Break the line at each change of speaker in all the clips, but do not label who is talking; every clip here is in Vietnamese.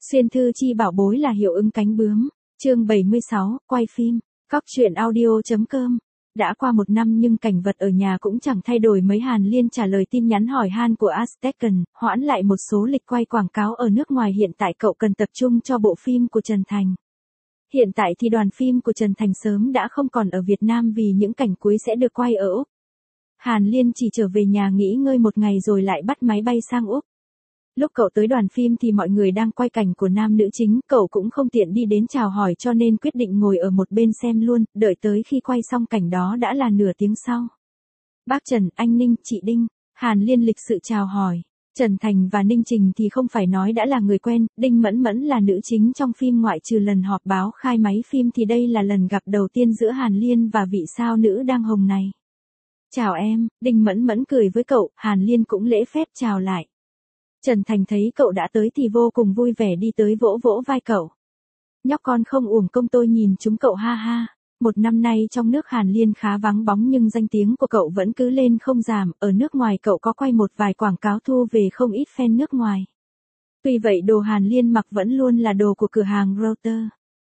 Xuyên thư chi bảo bối là hiệu ứng cánh bướm. Chương 76, quay phim. Cóc truyện audio.com. Đã qua 1 năm nhưng cảnh vật ở nhà cũng chẳng thay đổi mấy. Hàn Liên trả lời tin nhắn hỏi han của Aztecan, hoãn lại một số lịch quay quảng cáo ở nước ngoài. Hiện tại cậu cần tập trung cho bộ phim của Trần Thành. Hiện tại thì đoàn phim của Trần Thành sớm đã không còn ở Việt Nam vì những cảnh cuối sẽ được quay ở Úc. Hàn Liên chỉ trở về nhà nghỉ ngơi một ngày rồi lại bắt máy bay sang Úc. Lúc cậu tới đoàn phim thì mọi người đang quay cảnh của nam nữ chính, cậu cũng không tiện đi đến chào hỏi cho nên quyết định ngồi ở một bên xem luôn, đợi tới khi quay xong cảnh đó đã là nửa tiếng sau. Bác Trần, anh Ninh, chị Đinh. Hàn Liên lịch sự chào hỏi. Trần Thành và Ninh Trình thì không phải nói đã là người quen, Đinh Mẫn Mẫn là nữ chính trong phim ngoại trừ lần họp báo khai máy phim thì đây là lần gặp đầu tiên giữa Hàn Liên và vị sao nữ đang hồng này. Chào em, Đinh Mẫn Mẫn cười với cậu, Hàn Liên cũng lễ phép chào lại. Trần Thành thấy cậu đã tới thì vô cùng vui vẻ đi tới vỗ vỗ vai cậu. Nhóc con không uổng công tôi nhìn chúng cậu ha ha. 1 năm nay trong nước Hàn Liên khá vắng bóng nhưng danh tiếng của cậu vẫn cứ lên không giảm. Ở nước ngoài cậu có quay một vài quảng cáo thu về không ít fan nước ngoài. Tuy vậy đồ Hàn Liên mặc vẫn luôn là đồ của cửa hàng Router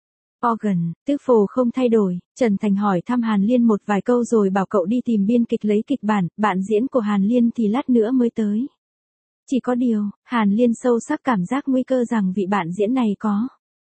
Organ, tước phổ không thay đổi. Trần Thành hỏi thăm Hàn Liên một vài câu rồi bảo cậu đi tìm biên kịch lấy kịch bản, bạn diễn của Hàn Liên thì lát nữa mới tới. Chỉ có điều, Hàn Liên sâu sắc cảm giác nguy cơ rằng vị bạn diễn này có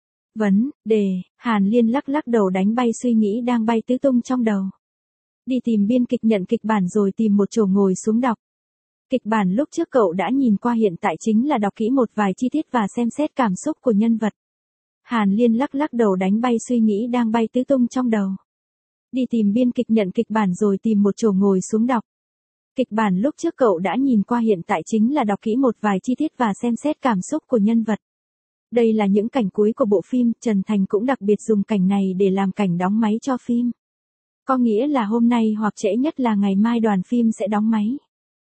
vấn đề. Hàn Liên lắc lắc đầu đánh bay suy nghĩ đang bay tứ tung trong đầu. Đi tìm biên kịch nhận kịch bản rồi tìm một chỗ ngồi xuống đọc. Kịch bản lúc trước cậu đã nhìn qua, hiện tại chính là đọc kỹ một vài chi tiết và xem xét cảm xúc của nhân vật. Hàn Liên lắc lắc đầu đánh bay suy nghĩ đang bay tứ tung trong đầu. Đi tìm biên kịch nhận kịch bản rồi tìm một chỗ ngồi xuống đọc. Kịch bản lúc trước cậu đã nhìn qua, hiện tại chính là đọc kỹ một vài chi tiết và xem xét cảm xúc của nhân vật. Đây là những cảnh cuối của bộ phim, Trần Thành cũng đặc biệt dùng cảnh này để làm cảnh đóng máy cho phim. Có nghĩa là hôm nay hoặc trễ nhất là ngày mai đoàn phim sẽ đóng máy.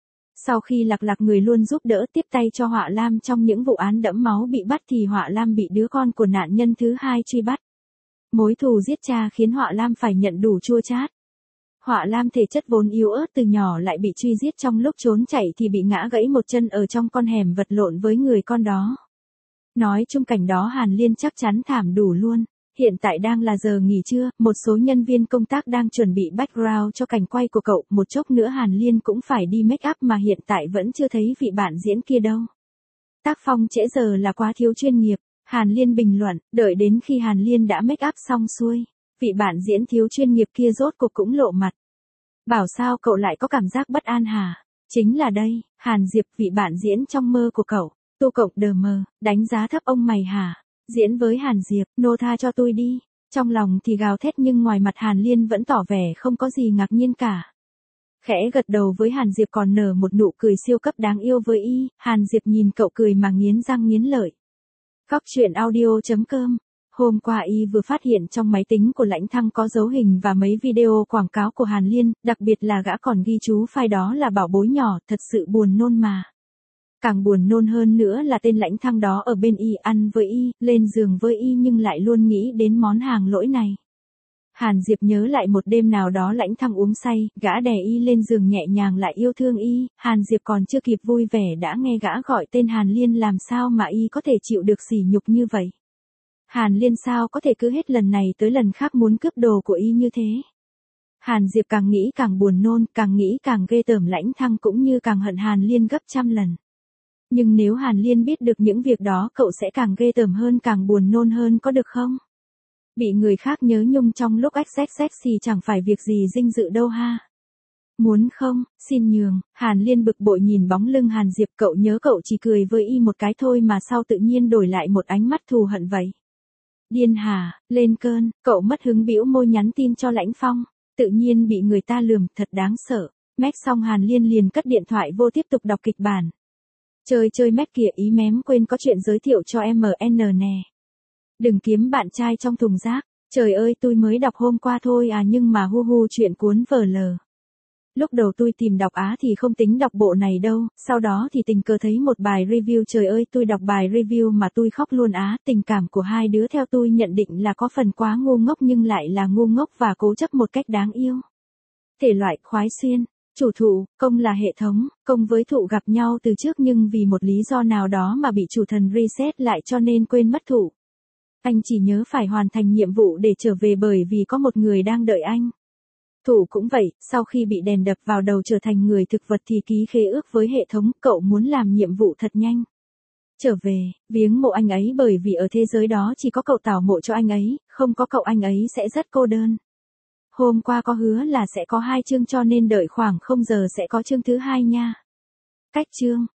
Sau khi Lạc Lạc người luôn giúp đỡ tiếp tay cho Họa Lam trong những vụ án đẫm máu bị bắt thì Họa Lam bị đứa con của nạn nhân thứ hai truy bắt. Mối thù giết cha khiến Họa Lam phải nhận đủ chua chát. Họa Lam thể chất vốn yếu ớt từ nhỏ lại bị truy giết, trong lúc trốn chạy thì bị ngã gãy một chân ở trong con hẻm vật lộn với người con đó. Nói chung cảnh đó Hàn Liên chắc chắn thảm đủ luôn. Hiện tại đang là giờ nghỉ trưa, một số nhân viên công tác đang chuẩn bị background cho cảnh quay của cậu, một chốc nữa Hàn Liên cũng phải đi make up mà hiện tại vẫn chưa thấy vị bạn diễn kia đâu. Tác phong trễ giờ là quá thiếu chuyên nghiệp, Hàn Liên bình luận, đợi đến khi Hàn Liên đã make up xong xuôi. Vị bạn diễn thiếu chuyên nghiệp kia rốt cuộc cũng lộ mặt. Bảo sao cậu lại có cảm giác bất an hả? Chính là đây, Hàn Diệp, vị bạn diễn trong mơ của cậu. Tu cộng đờ mờ, đánh giá thấp ông mày hả? Diễn với Hàn Diệp, nô tha cho tôi đi. Trong lòng thì gào thét nhưng ngoài mặt Hàn Liên vẫn tỏ vẻ không có gì ngạc nhiên cả. Khẽ gật đầu với Hàn Diệp còn nở một nụ cười siêu cấp đáng yêu với y. Hàn Diệp nhìn cậu cười mà nghiến răng nghiến lợi. Cóc truyện audio.com. Hôm qua y vừa phát hiện trong máy tính của Lãnh Thăng có dấu hình và mấy video quảng cáo của Hàn Liên, đặc biệt là gã còn ghi chú file đó là bảo bối nhỏ, thật sự buồn nôn mà. Càng buồn nôn hơn nữa là tên Lãnh Thăng đó ở bên y, ăn với y, lên giường với y nhưng lại luôn nghĩ đến món hàng lỗi này. Hàn Diệp nhớ lại một đêm nào đó Lãnh Thăng uống say, gã đè y lên giường nhẹ nhàng lại yêu thương y, Hàn Diệp còn chưa kịp vui vẻ đã nghe gã gọi tên Hàn Liên, làm sao mà y có thể chịu được sỉ nhục như vậy. Hàn Liên sao có thể cứ hết lần này tới lần khác muốn cướp đồ của y như thế. Hàn Diệp càng nghĩ càng buồn nôn, càng nghĩ càng ghê tởm, Lãnh Thăng cũng như càng hận Hàn Liên gấp trăm lần. Nhưng nếu Hàn Liên biết được những việc đó cậu sẽ càng ghê tởm hơn, càng buồn nôn hơn, có được không? Bị người khác nhớ nhung trong lúc xxx thì chẳng phải việc gì dinh dự đâu ha. Muốn không, xin nhường. Hàn Liên bực bội nhìn bóng lưng Hàn Diệp, cậu nhớ cậu chỉ cười với y một cái thôi mà sao tự nhiên đổi lại một ánh mắt thù hận vậy. Điên hả, lên cơn, cậu mất hứng bĩu môi nhắn tin cho Lãnh Phong, tự nhiên bị người ta lườm, thật đáng sợ. Mét xong Hàn Liên liền cất điện thoại vô tiếp tục đọc kịch bản. Chơi mét kìa, ý mém quên có chuyện giới thiệu cho MN nè. Đừng kiếm bạn trai trong thùng rác, trời ơi tôi mới đọc hôm qua thôi à nhưng mà hu chuyện cuốn vở lờ. Lúc đầu tôi tìm đọc thì không tính đọc bộ này đâu, sau đó thì tình cờ thấy một bài review, trời ơi tôi đọc bài review mà tôi khóc luôn tình cảm của hai đứa theo tôi nhận định là có phần quá ngu ngốc nhưng lại là ngu ngốc và cố chấp một cách đáng yêu. Thể loại khoái xuyên. Chủ thụ, công là hệ thống, công với thụ gặp nhau từ trước nhưng vì một lý do nào đó mà bị chủ thần reset lại cho nên quên mất thụ. Anh chỉ nhớ phải hoàn thành nhiệm vụ để trở về bởi vì có một người đang đợi anh. Thụ cũng vậy, sau khi bị đèn đập vào đầu trở thành người thực vật thì ký khế ước với hệ thống, cậu muốn làm nhiệm vụ thật nhanh. Trở về, viếng mộ anh ấy bởi vì ở thế giới đó chỉ có cậu tảo mộ cho anh ấy, không có cậu anh ấy sẽ rất cô đơn. Hôm qua có hứa là sẽ có 2 chương cho nên đợi khoảng 0 giờ sẽ có chương thứ 2 nha. Cách chương